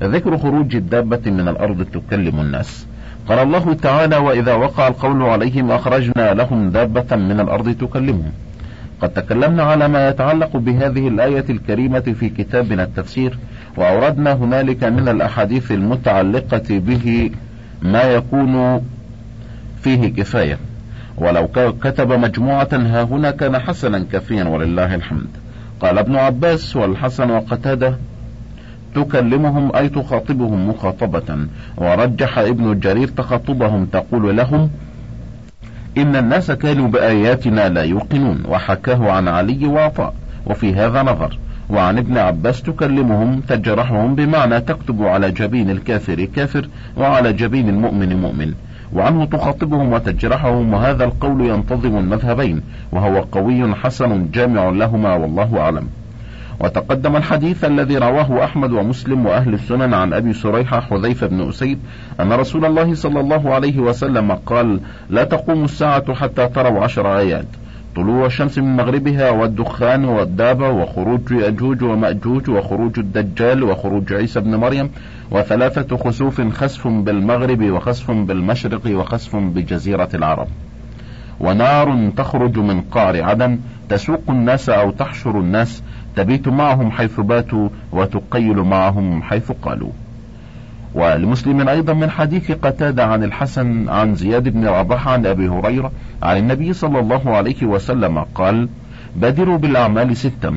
ذكر خروج الدابة من الأرض تكلم الناس. قال الله تعالى: وإذا وقع القول عليهم أخرجنا لهم دابة من الأرض تكلمهم. قد تكلمنا على ما يتعلق بهذه الآية الكريمة في كتابنا التفسير، وأوردنا هنالك من الأحاديث المتعلقة به ما يكون فيه كفاية، ولو كتب مجموعة ها هنا كان حسنا كافيا ولله الحمد. قال ابن عباس والحسن وقتادة: تكلمهم أي تخاطبهم مخاطبة. ورجح ابن جرير تخاطبهم تقول لهم: إن الناس كانوا بآياتنا لا يوقنون. وحكاه عن علي وعطاء، وفي هذا نظر. وعن ابن عباس تكلمهم تجرحهم، بمعنى تكتب على جبين الكافر كافر وعلى جبين المؤمن مؤمن. وعنه تخاطبهم وتجرحهم، وهذا القول ينتظم المذهبين، وهو قوي حسن جامع لهما والله أعلم. وتقدم الحديث الذي رواه أحمد ومسلم وأهل السنن عن أبي سريحة حذيفة بن أسيد أن رسول الله صلى الله عليه وسلم قال: لا تقوم الساعة حتى تروا 10 آيات: طلوع الشمس من مغربها، والدخان، والدابة، وخروج يأجوج ومأجوج، وخروج الدجال، وخروج عيسى بن مريم، وثلاثة خسوف: خسف بالمغرب، وخسف بالمشرق، وخسف بجزيرة العرب. ونار تخرج من قعر عدن تسوق الناس أو تحشر الناس، تبيت معهم حيث باتوا وتقيل معهم حيث قالوا. ولمسلم أيضا من حديث قتادة عن الحسن عن زياد بن رباح عن أبي هريرة عن النبي صلى الله عليه وسلم قال: بادروا بالأعمال 6: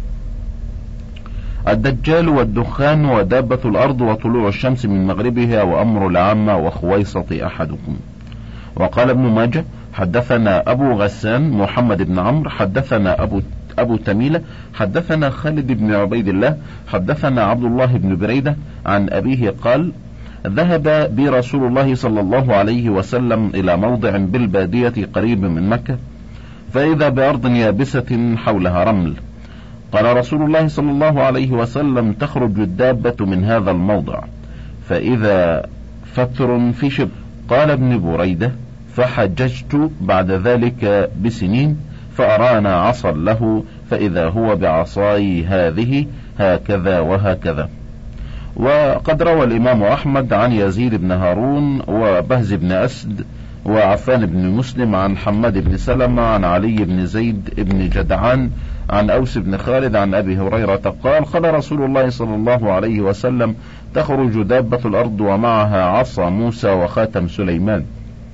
الدجال، والدخان، ودابة الأرض، وطلوع الشمس من مغربها، وأمر العامة، وخويصة أحدكم. وقال ابن ماجه: حدثنا أبو غسان محمد بن عمرو، حدثنا أبو تميلة، حدثنا خالد بن عبيد الله، حدثنا عبد الله بن بريدة عن أبيه قال: ذهب بي رسول الله صلى الله عليه وسلم إلى موضع بالبادية قريب من مكة، فإذا بأرض يابسة حولها رمل. قال رسول الله صلى الله عليه وسلم: تخرج الدابة من هذا الموضع، فإذا فتر في شبر. قال ابن بريدة: فحججت بعد ذلك بسنين، فأرانا عصا له، فإذا هو بعصاي هذه هكذا وهكذا. وقد روى الإمام أحمد عن يزيد بن هارون وبهز بن أسد وعفان بن مسلم عن حماد بن سلمة عن علي بن زيد بن جدعان عن أوس بن خالد عن أبي هريرة قال: قال رسول الله صلى الله عليه وسلم: تخرج دابة الأرض ومعها عصا موسى وخاتم سليمان،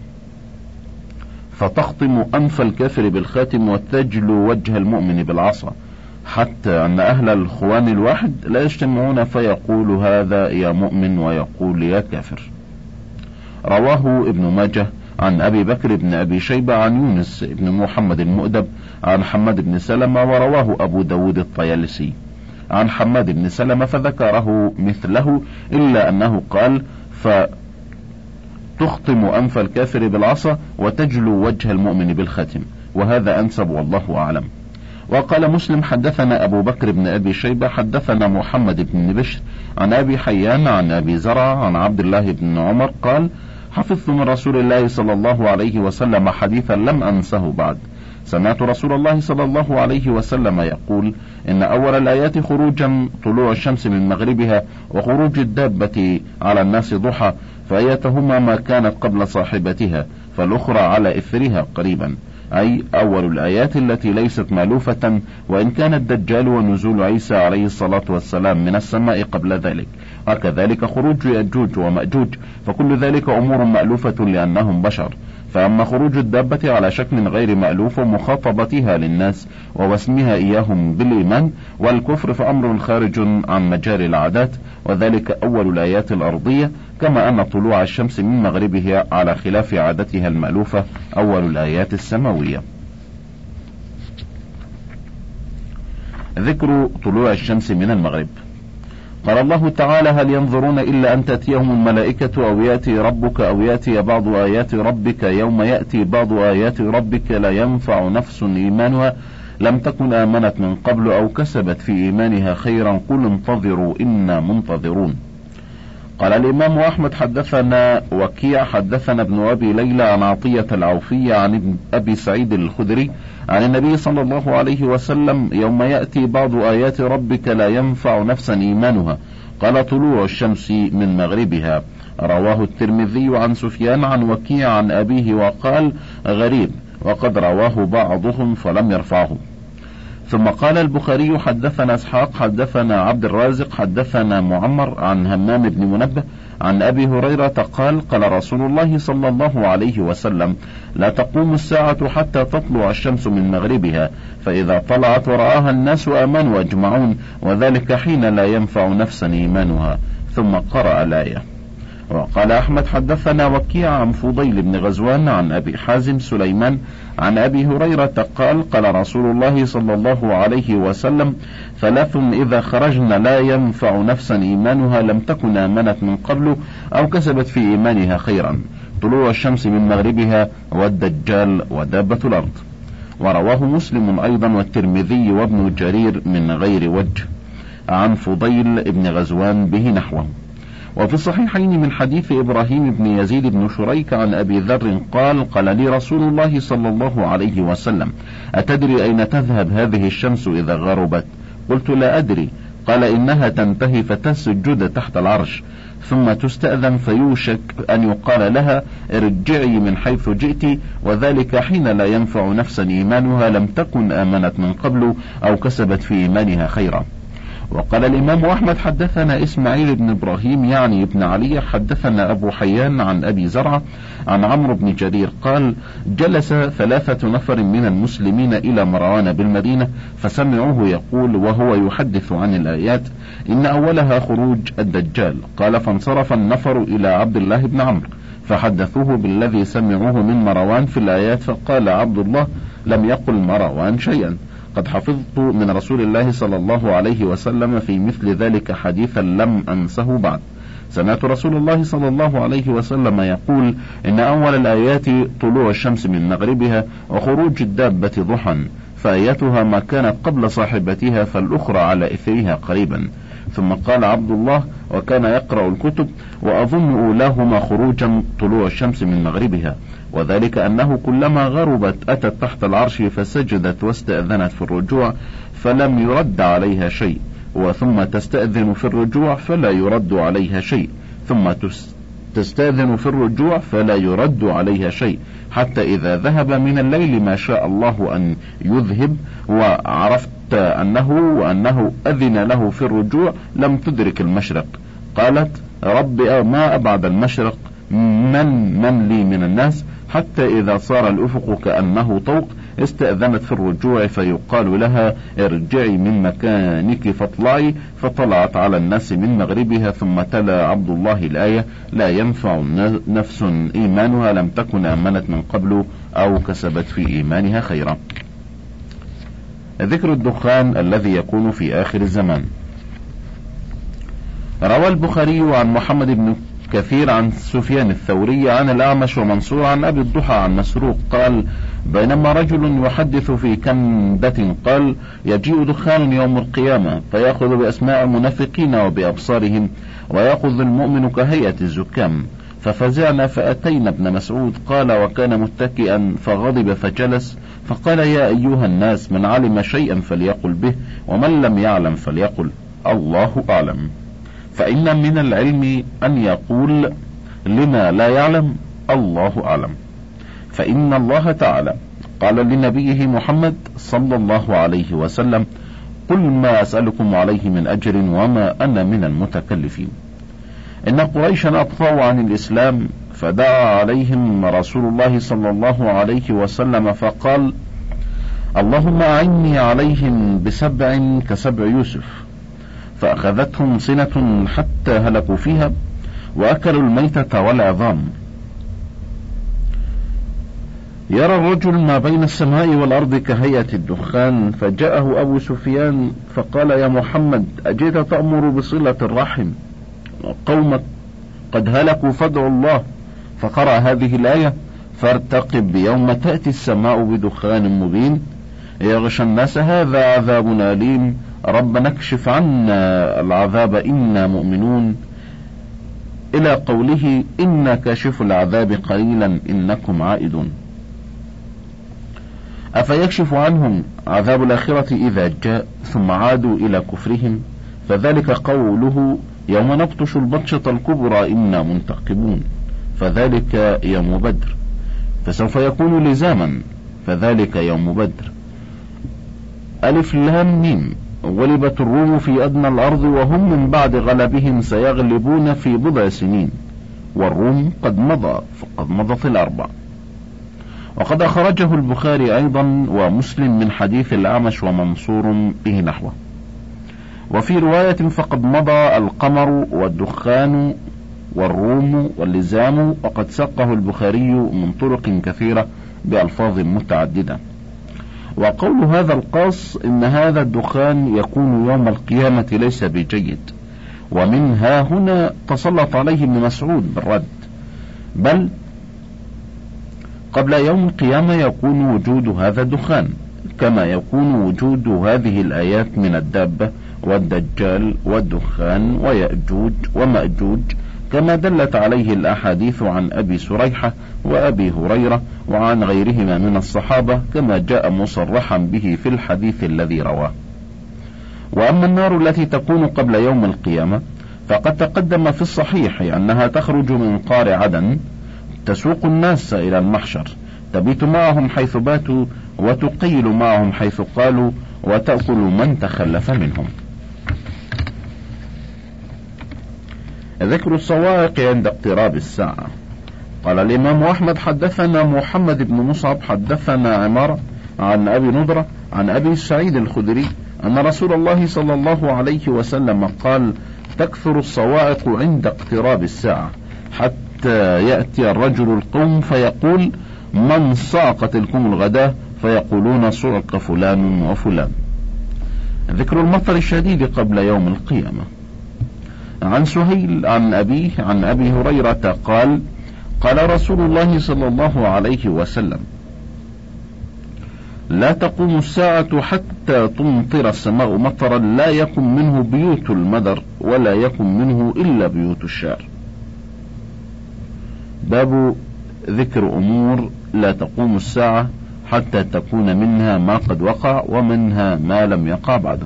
فتخطم أنف الكافر بالخاتم، وتجلو وجه المؤمن بالعصا، حتى أن أهل الخوان الواحد لا يجتمعون فيقول هذا يا مؤمن ويقول يا كافر. رواه ابن ماجه عن أبي بكر بن أبي شيبة عن يونس بن محمد المؤدب عن حماد بن سلمة، ورواه أبو داود الطيالسي عن حماد بن سلمة فذكره مثله، إلا أنه قال: فتخطم أنف الكافر بالعصا وتجلو وجه المؤمن بالختم، وهذا أنسب والله أعلم. وقال مسلم: حدثنا أبو بكر بن أبي شيبة حدثنا محمد بن بشر عن أبي حيان عن أبي زرع عن عبد الله بن عمر قال: حفظت من رسول الله صلى الله عليه وسلم حديثا لم أنسه بعد. سمعت رسول الله صلى الله عليه وسلم يقول: إن أول الآيات خروجا طلوع الشمس من مغربها، وخروج الدابة على الناس ضحى، فأيتهما ما كانت قبل صاحبتها، فالأخرى على إثرها قريبا، أي أول الآيات التي ليست مألوفة، وإن كان الدجال ونزول عيسى عليه الصلاة والسلام من السماء قبل ذلك، وكذلك خروج يأجوج ومأجوج، فكل ذلك أمور مألوفة لأنهم بشر. فأما خروج الدابة على شكل غير مألوف ومخاطبتها للناس ووسمها إياهم بالإيمان والكفر فأمر خارج عن مجال العادات، وذلك أول الآيات الأرضية، كما أن طلوع الشمس من مغربها على خلاف عادتها المألوفة أول الآيات السماوية. ذكر طلوع الشمس من المغرب. قال الله تعالى: هل ينظرون إلا أن تأتيهم الملائكة أو يأتي ربك أو يأتي بعض آيات ربك، يوم يأتي بعض آيات ربك لا ينفع نفس إيمانها لم تكن آمنت من قبل أو كسبت في إيمانها خيرا قل انتظروا إنا منتظرون. قال الإمام أحمد: حدثنا وكيع حدثنا ابن أبي ليلى عن عطية العوفية عن أبي سعيد الخدري عن النبي صلى الله عليه وسلم: يوم يأتي بعض آيات ربك لا ينفع نفسا إيمانها قال طلوع الشمس من مغربها. رواه الترمذي عن سفيان عن وكيع عن أبيه وقال غريب، وقد رواه بعضهم فلم يرفعه. ثم قال البخاري حدثنا اسحاق حدثنا عبد الرازق حدثنا معمر عن همام بن منبه عن أبي هريرة قال قال رسول الله صلى الله عليه وسلم لا تقوم الساعة حتى تطلع الشمس من مغربها، فإذا طلعت ورآها الناس آمنوا أجمعون، وذلك حين لا ينفع نفسا إيمانها. ثم قرأ الآية. وقال أحمد حدثنا وكيع عن فضيل بن غزوان عن أبي حازم سليمان عن أبي هريرة قال قال رسول الله صلى الله عليه وسلم ثلاث إذا خرجنا لا ينفع نفسا إيمانها لم تكن آمنت من قبل أو كسبت في إيمانها خيرا: طلوع الشمس من مغربها، والدجال، ودابة الأرض. ورواه مسلم أيضا والترمذي وابن جرير من غير وجه عن فضيل بن غزوان به نحوه. وفي الصحيحين من حديث إبراهيم بن يزيد بن شريك عن أبي ذر قال قال لي رسول الله صلى الله عليه وسلم أتدري أين تذهب هذه الشمس إذا غربت؟ قلت لا أدري. قال إنها تنتهي فتسجد تحت العرش، ثم تستأذن فيوشك أن يقال لها ارجعي من حيث جئت، وذلك حين لا ينفع نفسا إيمانها لم تكن آمنت من قبل أو كسبت في إيمانها خيرا. وقال الإمام أحمد حدثنا إسماعيل بن إبراهيم يعني ابن علي حدثنا أبو حيان عن أبي زرعة عن عمرو بن جرير قال جلس 3 نفر من المسلمين إلى مروان بالمدينة فسمعوه يقول وهو يحدث عن الآيات إن أولها خروج الدجال. قال فانصرف النفر إلى عبد الله بن عمرو فحدثوه بالذي سمعوه من مروان في الآيات، فقال عبد الله لم يقل مروان شيئا، قد حفظت من رسول الله صلى الله عليه وسلم في مثل ذلك حديثا لم أنسه بعد. سمعت رسول الله صلى الله عليه وسلم يقول إن أول الآيات طلوع الشمس من مغربها وخروج الدابة ضحى، فآيتها ما كانت قبل صاحبتها فالأخرى على إثرها قريبا. ثم قال عبد الله وكان يقرأ الكتب وأظن أولاهما خروجا طلوع الشمس من مغربها، وذلك أنه كلما غربت أتت تحت العرش فسجدت واستأذنت في الرجوع فلم يرد عليها شيء، وثم تستأذن في الرجوع فلا يرد عليها شيء، ثم تستأذن في الرجوع فلا يرد عليها شيء، حتى إذا ذهب من الليل ما شاء الله أن يذهب وعرفت وأنه أذن له في الرجوع لم تدرك المشرق. قالت رب ما أبعد المشرق من لي من الناس، حتى إذا صار الأفق كأنه طوق استأذنت في الرجوع فيقال لها ارجعي من مكانك فاطلعي، فطلعت على الناس من مغربها. ثم تلا عبد الله الآية لا ينفع نفس إيمانها لم تكن آمنت من قبل أو كسبت في إيمانها خيرا. ذكر الدخان الذي يكون في آخر الزمان. روى البخاري عن محمد بن كثير عن سفيان الثوري عن الأعمش ومنصور عن أبي الضحى عن مسروق قال بينما رجل يحدث في كندة قال يجيء دخان يوم القيامة فيأخذ بأسماء المنافقين وبأبصارهم، ويأخذ المؤمن كهيئة الزكام. ففزعنا فأتينا ابن مسعود قال وكان متكئا فغضب فجلس فقال يا أيها الناس من علم شيئا فليقل به ومن لم يعلم فليقل الله أعلم، فإن من العلم أن يقول لما لا يعلم الله أعلم. فإن الله تعالى قال لنبيه محمد صلى الله عليه وسلم قل ما أسألكم عليه من أجر وما أنا من المتكلفين. إن قريشا أبطأوا عن الإسلام فدعا عليهم رسول الله صلى الله عليه وسلم فقال اللهم أعني عليهم ب7 كسبع يوسف، فأخذتهم سنة حتى هلكوا فيها وأكلوا الميتة والعظام. يرى الرجل ما بين السماء والأرض كهيئة الدخان، فجاءه أبو سفيان فقال يا محمد أجيت تأمر بصلة الرحم وقومك قد هلكوا فادعوا الله، فقرأ هذه الآية فارتقب يوم تأتي السماء بدخان مبين يغشى الناس هذا عذاب أليم ربنا اكشف عنا العذاب إنا مؤمنون، إلى قوله إنا كاشف العذاب قليلا إنكم عائدون. أفيكشف عنهم عذاب الآخرة إذا جاء ثم عادوا إلى كفرهم، فذلك قوله يوم نبطش البطشة الكبرى إنا منتقمون، فذلك يوم بدر. فسوف يكون لزاما، فذلك يوم بدر. ألف لام ميم. غلبت الروم في أدنى الأرض وهم من بعد غلبهم سيغلبون في بضع سنين، والروم قد مضى، فقد مضت الأربع. وقد أخرجه البخاري أيضا ومسلم من حديث الأعمش ومنصور به نحوه. وفي رواية فقد مضى القمر والدخان والروم واللزام، وقد سقه البخاري من طرق كثيرة بألفاظ متعددة. وقول هذا القاص إن هذا الدخان يكون يوم القيامة ليس بجيد، ومن ها هنا تسلط عليه ابن مسعود بالرد، بل قبل يوم القيامة يكون وجود هذا الدخان، كما يكون وجود هذه الآيات من الدابة والدجال والدخان ويأجوج ومأجوج، كما دلت عليه الأحاديث عن أبي سريحة وأبي هريرة وعن غيرهما من الصحابة، كما جاء مصرحا به في الحديث الذي رواه. وأما النار التي تكون قبل يوم القيامة فقد تقدم في الصحيح أنها تخرج من قار عدن، تسوق الناس إلى المحشر، تبيت معهم حيث باتوا، وتقيل معهم حيث قالوا، وتأكل من تخلف منهم. ذكر الصواعق عند اقتراب الساعة. قال الإمام أحمد حدثنا محمد بن مصعب حدثنا عمارة عن أبي نضرة عن أبي سعيد الخدري أن رسول الله صلى الله عليه وسلم قال: تكثر الصواعق عند اقتراب الساعة، حتى يأتي الرجل القوم فيقول: من صعق تلكم الغداة؟ فيقولون: صعق فلان وفلان. ذكر المطر الشديد قبل يوم القيامة. عن سهيل عن أبيه عن أبي هريرة قال: قال رسول الله صلى الله عليه وسلم: لا تقوم الساعة حتى تمطر السماء مطرا لا يكن منه بيوت المدر ولا يكن منه إلا بيوت الشعر. باب ذكر أمور لا تقوم الساعة حتى تكون منها ما قد وقع ومنها ما لم يقع بعده.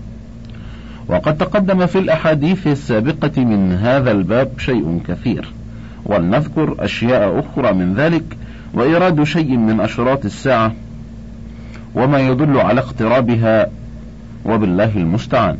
وقد تقدم في الأحاديث السابقة من هذا الباب شيء كثير، ولنذكر أشياء أخرى من ذلك، وإيراد شيء من أشراط الساعة وما يدل على اقترابها، وبالله المستعان.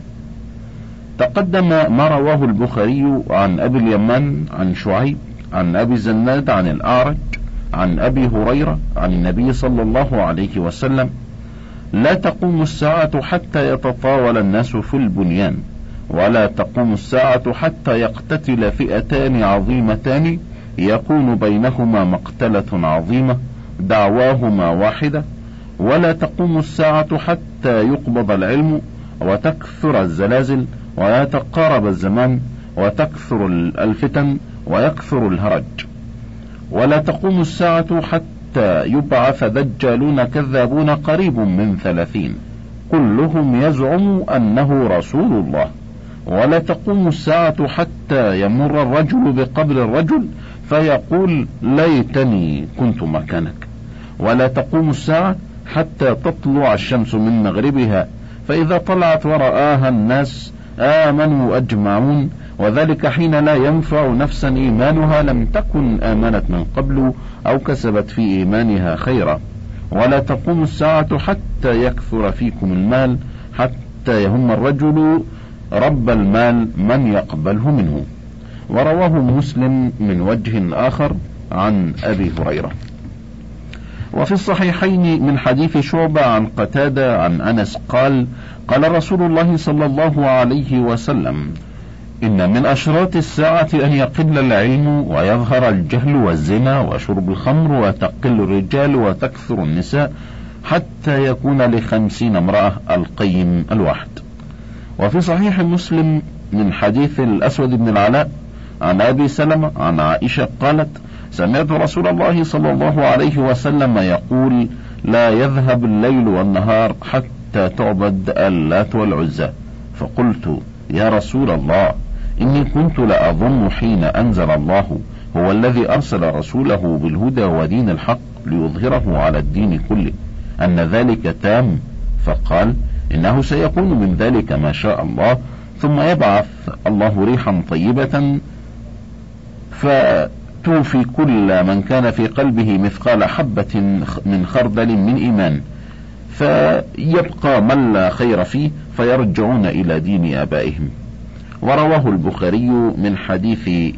تقدم ما رواه البخاري عن أبي اليمان عن شعيب عن أبي زناد عن الأعرج عن أبي هريرة عن النبي صلى الله عليه وسلم: لا تقوم الساعة حتى يتطاول الناس في البنيان، ولا تقوم الساعة حتى يقتتل فئتان عظيمتان يكون بينهما مقتلة عظيمة دعواهما واحدة، ولا تقوم الساعة حتى يقبض العلم وتكثر الزلازل ويتقارب الزمان وتكثر الفتن ويكثر الهرج، ولا تقوم الساعة حتى يبعث دجالون كذابون قريب من 30 كلهم يزعم أنه رسول الله، ولا تقوم الساعة حتى يمر الرجل بقبر الرجل فيقول: ليتني كنت مكانك، ولا تقوم الساعة حتى تطلع الشمس من مغربها، فإذا طلعت ورآها الناس آمنوا أجمعون، وذلك حين لا ينفع نفسا إيمانها لم تكن آمنت من قبل أو كسبت في إيمانها خيرا، ولا تقوم الساعة حتى يكثر فيكم المال حتى يهم الرجل رب المال من يقبله منه. ورواه مسلم من وجه آخر عن أبي هريرة. وفي الصحيحين من حديث شعبة عن قتادة عن أنس قال: قال رسول الله صلى الله عليه وسلم: إن من أشراط الساعة أن يقل العلم ويظهر الجهل والزنا وشرب الخمر وتقل الرجال وتكثر النساء حتى يكون ل50 امرأة القيم الواحد. وفي صحيح مسلم من حديث الأسود بن العلاء عن أبي سلمة عن عائشة قالت: سمعت رسول الله صلى الله عليه وسلم يقول: لا يذهب الليل والنهار حتى تعبد اللات والعزى. فقلت: يا رسول الله، إني كنت لأظن حين أنزل الله هو الذي أرسل رسوله بالهدى ودين الحق ليظهره على الدين كله أن ذلك تام. فقال: إنه سيكون من ذلك ما شاء الله، ثم يبعث الله ريحا طيبة فتوفي كل من كان في قلبه مثقال حبة من خردل من إيمان، فيبقى من لا خير فيه فيرجعون إلى دين آبائهم. ورواه البخاري من حديث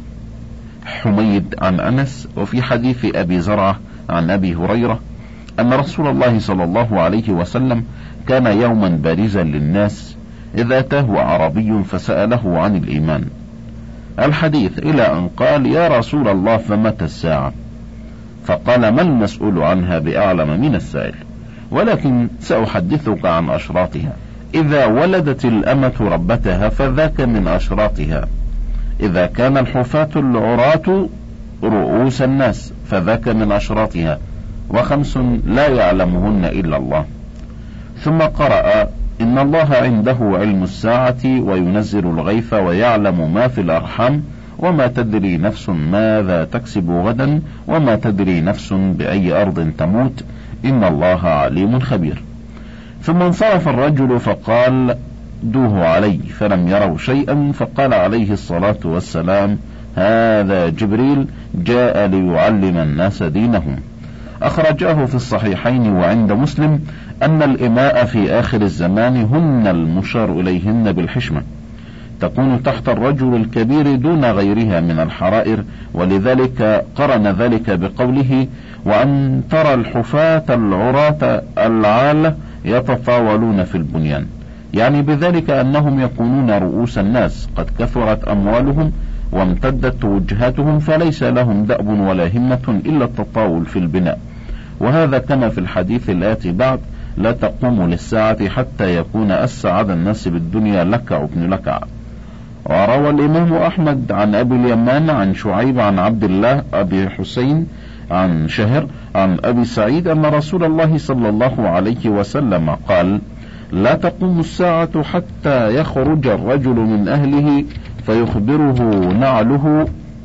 حميد عن أنس، وفي حديث أبي زرعة عن أبي هريرة أن رسول الله صلى الله عليه وسلم كان يوما بارزا للناس إذا أتاه أعرابي فسأله عن الإيمان الحديث، إلى أن قال: يا رسول الله فمتى الساعة؟ فقال: ما المسؤول عنها بأعلم من السائل، ولكن سأحدثك عن أشراطها. إذا ولدت الأمة ربتها فذاك من أشراطها، إذا كان الحفاة العراة رؤوس الناس فذاك من أشراطها، وخمس لا يعلمهن إلا الله. ثم قرأ: إن الله عنده علم الساعة وينزل الغيث ويعلم ما في الأرحام وما تدري نفس ماذا تكسب غدا وما تدري نفس بأي أرض تموت إن الله عليم خبير. ثم انصرف الرجل فقال: دوه علي، فلم يروا شيئا، فقال عليه الصلاة والسلام: هذا جبريل جاء ليعلم الناس دينهم. أخرجاه في الصحيحين وعند مسلم أن الإماء في آخر الزمان هن المشار إليهن بالحشمة، تكون تحت الرجل الكبير دون غيرها من الحرائر، ولذلك قرن ذلك بقوله: وأن ترى الحفاة العراة العالة يتطاولون في البنيان، يعني بذلك أنهم يكونون رؤوس الناس، قد كثرت أموالهم وامتدت وجهاتهم، فليس لهم دأب ولا همة إلا التطاول في البناء. وهذا كما في الحديث الآتي بعد: لا تقوم للساعة حتى يكون أسعد الناس بالدنيا لكع بن لكع. وروى الإمام أحمد عن أبي اليمان عن شعيب عن عبد الله أبي حسين عن شهر عن أبي سعيد أن رسول الله صلى الله عليه وسلم قال: لا تقوم الساعة حتى يخرج الرجل من أهله فيخبره نعله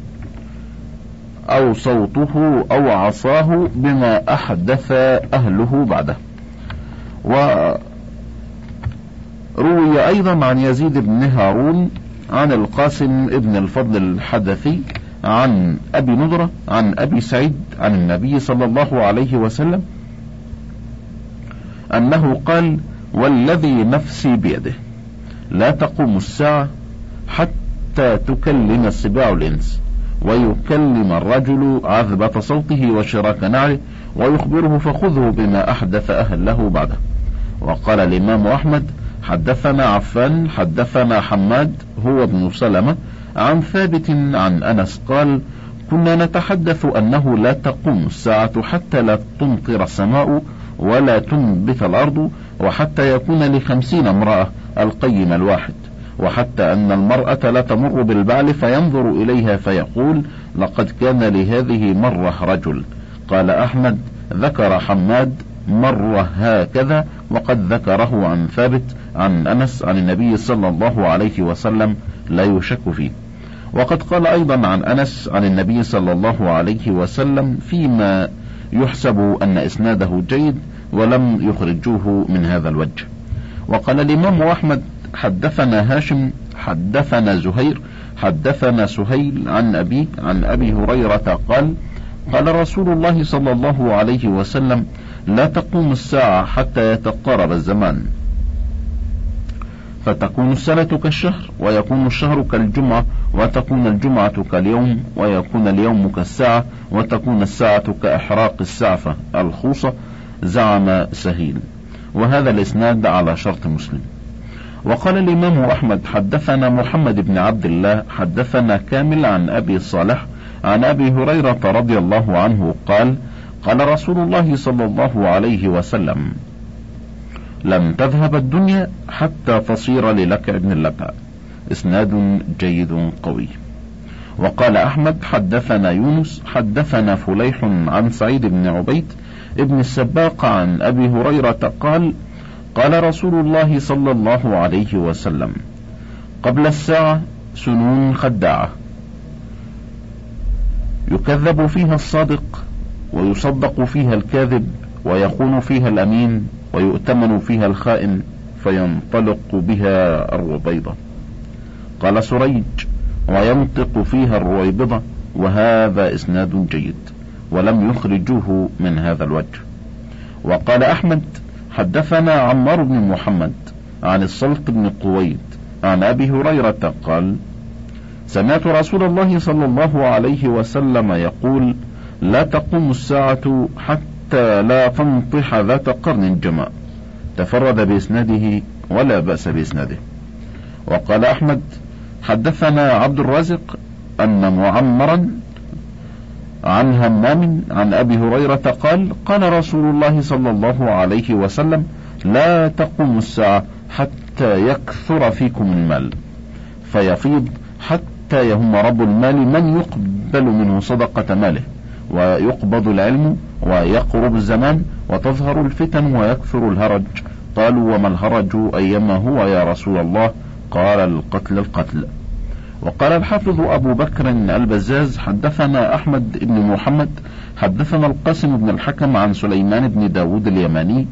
أو صوته أو عصاه بما أحدث أهله بعده. وروي أيضا عن يزيد بن هارون عن القاسم ابن الفضل الحدثي عن أبي نضرة عن أبي سعيد عن النبي صلى الله عليه وسلم أنه قال: والذي نفسي بيده لا تقوم الساعة حتى تكلم السباع الإنس، ويكلم الرجل عذبة صوته وشراك نعله، ويخبره فخذه بما أحدث أهله بعده. وقال الإمام أحمد: حدثنا عفان حدثنا حماد هو ابن سلمة عن ثابت عن أنس قال: كنا نتحدث أنه لا تقوم الساعة حتى لا تمطر السماء ولا تنبت الأرض، وحتى يكون ل50 امرأة القيم الواحد، وحتى أن المرأة لا تمر بالبعل فينظر إليها فيقول: لقد كان لهذه مرة رجل. قال أحمد: ذكر حماد مرة هكذا، وقد ذكره عن ثابت عن أنس عن النبي صلى الله عليه وسلم لا يشك فيه. وقد قال أيضا عن أنس عن النبي صلى الله عليه وسلم فيما يحسب أن إسناده جيد، ولم يخرجوه من هذا الوجه. وقال الإمام أحمد: حدثنا هاشم حدثنا زهير حدثنا سهيل عن أبي هريرة قال: قال رسول الله صلى الله عليه وسلم: لا تقوم الساعة حتى يتقارب الزمان، فتكون السنة كالشهر، ويكون الشهر كالجمعة، وتكون الجمعة كاليوم، ويكون اليوم كالساعة، وتكون الساعة كإحراق السعفة الخوصة. زعم سهيل. وهذا الإسناد على شرط مسلم. وقال الإمام أحمد: حدثنا محمد بن عبد الله حدثنا كامل عن أبي صالح عن أبي هريرة رضي الله عنه قال: قال رسول الله صلى الله عليه وسلم: لم تذهب الدنيا حتى تصير للكع بن اللكع. إسناد جيد قوي. وقال أحمد: حدثنا يونس حدثنا فليح عن سعيد بن عبيد ابن السباق عن أبي هريرة قال: قال رسول الله صلى الله عليه وسلم: قبل الساعة سنون خداعة، يكذب فيها الصادق ويصدق فيها الكاذب، ويخون فيها الأمين ويؤتمن فيها الخائن، فينطلق بها الربيضة. قال سريج: وينطق فيها الرويبضة. وهذا إسناد جيد، ولم يخرجوه من هذا الوجه. وقال أحمد: حدثنا عمار بن محمد عن الصلت بن قويد عن أبي هريرة قال: سمعت رسول الله صلى الله عليه وسلم يقول: لا تقوم الساعة حتى لا تنطح ذات قرن جماء. تفرد بإسناده ولا بأس بإسناده. وقال أحمد: حدثنا عبد الرازق أن معمرا عن همام عن أبي هريرة قال: قال رسول الله صلى الله عليه وسلم: لا تقوم الساعة حتى يكثر فيكم المال فيفيض حتى يهم رب المال من يقبل منه صدقة ماله، ويقبض العلم، ويقرب الزمان، وتظهر الفتن، ويكثر الهرج. قالوا: وما الهرج أيما هو يا رسول الله؟ قال: القتل. وقال الحافظ أبو بكر البزاز: حدثنا أحمد بن محمد حدثنا القاسم بن الحكم عن سليمان بن داود اليماني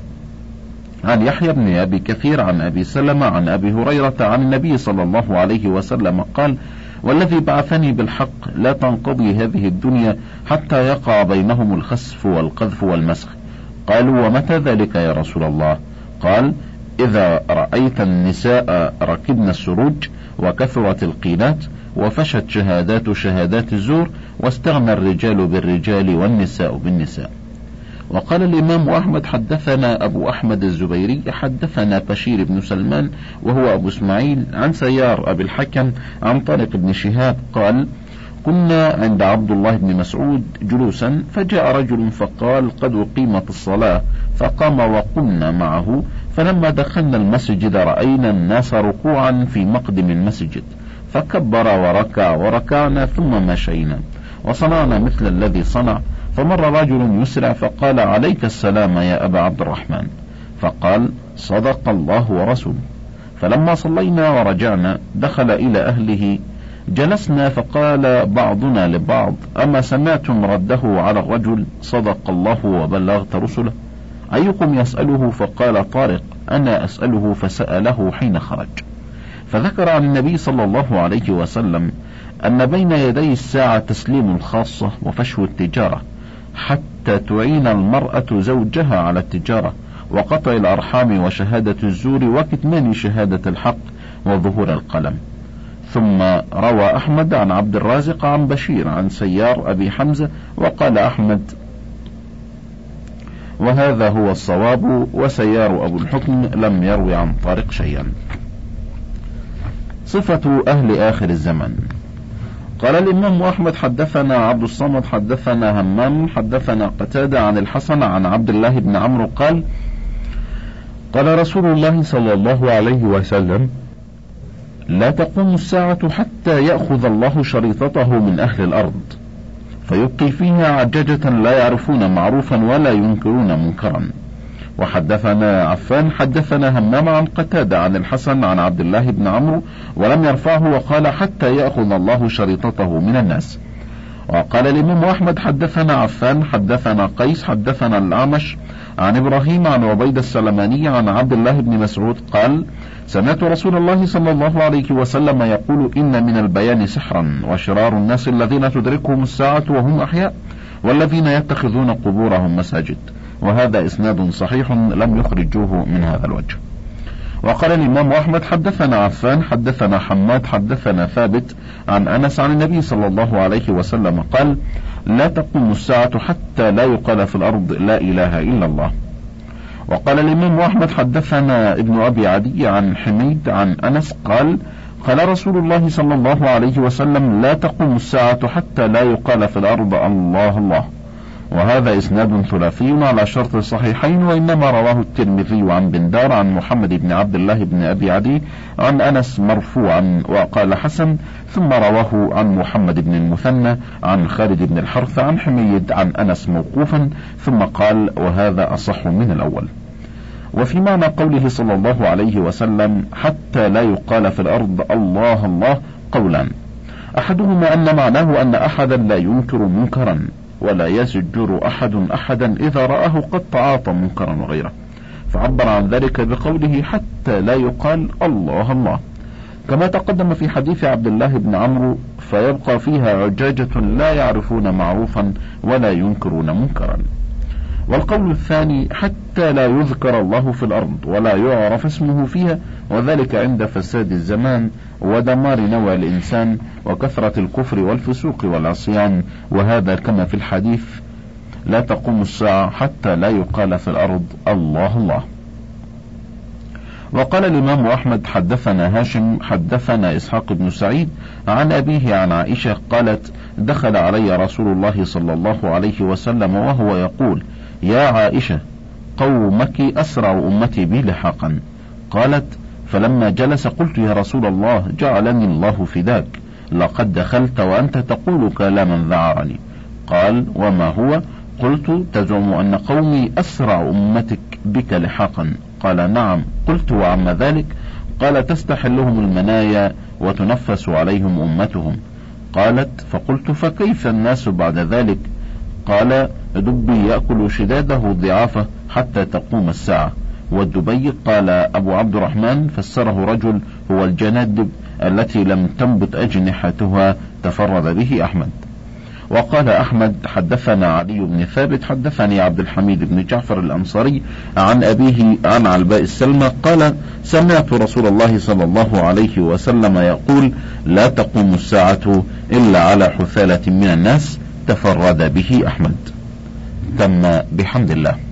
عن يحيى بن أبي كثير عن أبي سلمة عن أبي هريرة عن النبي صلى الله عليه وسلم قال: والذي بعثني بالحق لا تنقضي هذه الدنيا حتى يقع بينهم الخسف والقذف والمسخ. قالوا: ومتى ذلك يا رسول الله؟ قال: إذا رأيت النساء ركبن السروج، وكثرت القينات، وفشت شهادات الزور، واستغنى الرجال بالرجال والنساء بالنساء. وقال الإمام أحمد: حدثنا أبو أحمد الزبيري حدثنا بشير بن سلمان وهو أبو إسماعيل عن سيار أبي الحكم عن طارق بن شهاب قال: كنا عند عبد الله بن مسعود جلوسا، فجاء رجل فقال: قد أقيمت الصلاة، فقام وقمنا معه، فلما دخلنا المسجد رأينا الناس ركوعا في مقدم المسجد، فكبر وركع وركعنا ثم مشينا وصنعنا مثل الذي صنع، فمر رجل يسرع فقال: عليك السلام يا أبا عبد الرحمن. فقال: صدق الله ورسوله. فلما صلينا ورجعنا دخل إلى أهله، جلسنا فقال بعضنا لبعض: أما سمعتم رده على الرجل؟ صدق الله وبلغت رسله. أيكم يسأله؟ فقال طارق: أنا أسأله. فسأله حين خرج، فذكر عن النبي صلى الله عليه وسلم أن بين يدي الساعة تسليم الخاصة وفشو التجارة، حتى تعين المرأة زوجها على التجارة، وقطع الأرحام، وشهادة الزور، وكتمان شهادة الحق، وظهور القلم. ثم روى أحمد عن عبد الرازق عن بشير عن سيار أبي حمزة. وقال أحمد: وهذا هو الصواب، وسيار أبو الحكم لم يروي عن طارق شيئا. صفة أهل آخر الزمن. قال الإمام أحمد: حدثنا عبد الصمد حدثنا همام حدثنا قتادة عن الحسن عن عبد الله بن عمرو قال: قال رسول الله صلى الله عليه وسلم: لا تقوم الساعة حتى يأخذ الله شريطته من أهل الأرض، فيبقي فيها عججة لا يعرفون معروفا ولا ينكرون منكرا. وحدثنا عفان حدثنا همام عن قتادة عن الحسن عن عبد الله بن عمرو ولم يرفعه، وقال: حتى يأخذ الله شريطته من الناس. وقال الإمام أحمد: حدثنا عفان حدثنا قيس حدثنا الأعمش عن إبراهيم عن عبيد السلماني عن عبد الله بن مسعود قال: سمعت رسول الله صلى الله عليه وسلم يقول: إن من البيان سحرا، وشرار الناس الذين تدركهم الساعة وهم أحياء، والذين يتخذون قبورهم مساجد. وهذا إسناد صحيح لم يخرجوه من هذا الوجه. وقال الإمام أحمد: حدثنا عفان حدثنا حماد حدثنا ثابت عن أنس عن النبي صلى الله عليه وسلم قال: لا تقوم الساعة حتى لا يقال في الأرض لا إله إلا الله. وقال الإمام أحمد: حدثنا ابن أبي عدي عن حميد عن أنس قال: قال رسول الله صلى الله عليه وسلم: لا تقوم الساعة حتى لا يقال في الأرض الله الله. وهذا إسناد ثلاثي على شرط الصحيحين، وإنما رواه الترمذي عن بندار عن محمد بن عبد الله بن أبي عدي عن أنس مرفوعا وقال حسن، ثم رواه عن محمد بن المثنى عن خالد بن الحرث عن حميد عن أنس موقوفا، ثم قال: وهذا أصح من الأول. وفي معنى قوله صلى الله عليه وسلم: حتى لا يقال في الأرض الله الله قولان: أحدهما أن معناه أن أحدا لا ينكر منكرا، ولا يزجر أحدا إذا رآه قد تعاطى منكرا وغيره، فعبر عن ذلك بقوله: حتى لا يقال الله الله. كما تقدم في حديث عبد الله بن عمرو: فيبقى فيها عجاجة لا يعرفون معروفا ولا ينكرون منكرا. والقول الثاني: حتى لا يذكر الله في الأرض ولا يعرف اسمه فيها، وذلك عند فساد الزمان ودمار نوى الإنسان وكثرة الكفر والفسوق والعصيان، وهذا كما في الحديث: لا تقوم الساعة حتى لا يقال في الأرض الله الله. وقال الإمام أحمد: حدثنا هاشم حدثنا إسحاق بن سعيد عن أبيه عن عائشة قالت: دخل علي رسول الله صلى الله عليه وسلم وهو يقول: يا عائشة، قومك أسرع أمتي بي لحاقا. قالت: فلما جلس قلت: يا رسول الله، جعلني الله فداك، لقد دخلت وأنت تقول كلاما ذعرني. قال: وما هو؟ قلت: تزعم أن قومي أسرع أمتك بك لحاقا. قال: نعم. قلت: وعم ذلك؟ قال: تستحلهم المنايا وتنفس عليهم أمتهم. قالت: فقلت: فكيف الناس بعد ذلك؟ قال: دبي يأكل شداده ضعافه حتى تقوم الساعة. والدبي قال أبو عبد الرحمن فسره رجل هو الجنادب التي لم تنبت أجنحتها، تفرد به أحمد. وقال أحمد: حدثنا علي بن ثابت حدثني عبد الحميد بن جعفر الأنصاري عن أبيه عن علباء السلمى قال: سمعت رسول الله صلى الله عليه وسلم يقول: لا تقوم الساعة إلا على حثالة من الناس، تفرد به أحمد. تم بحمد الله.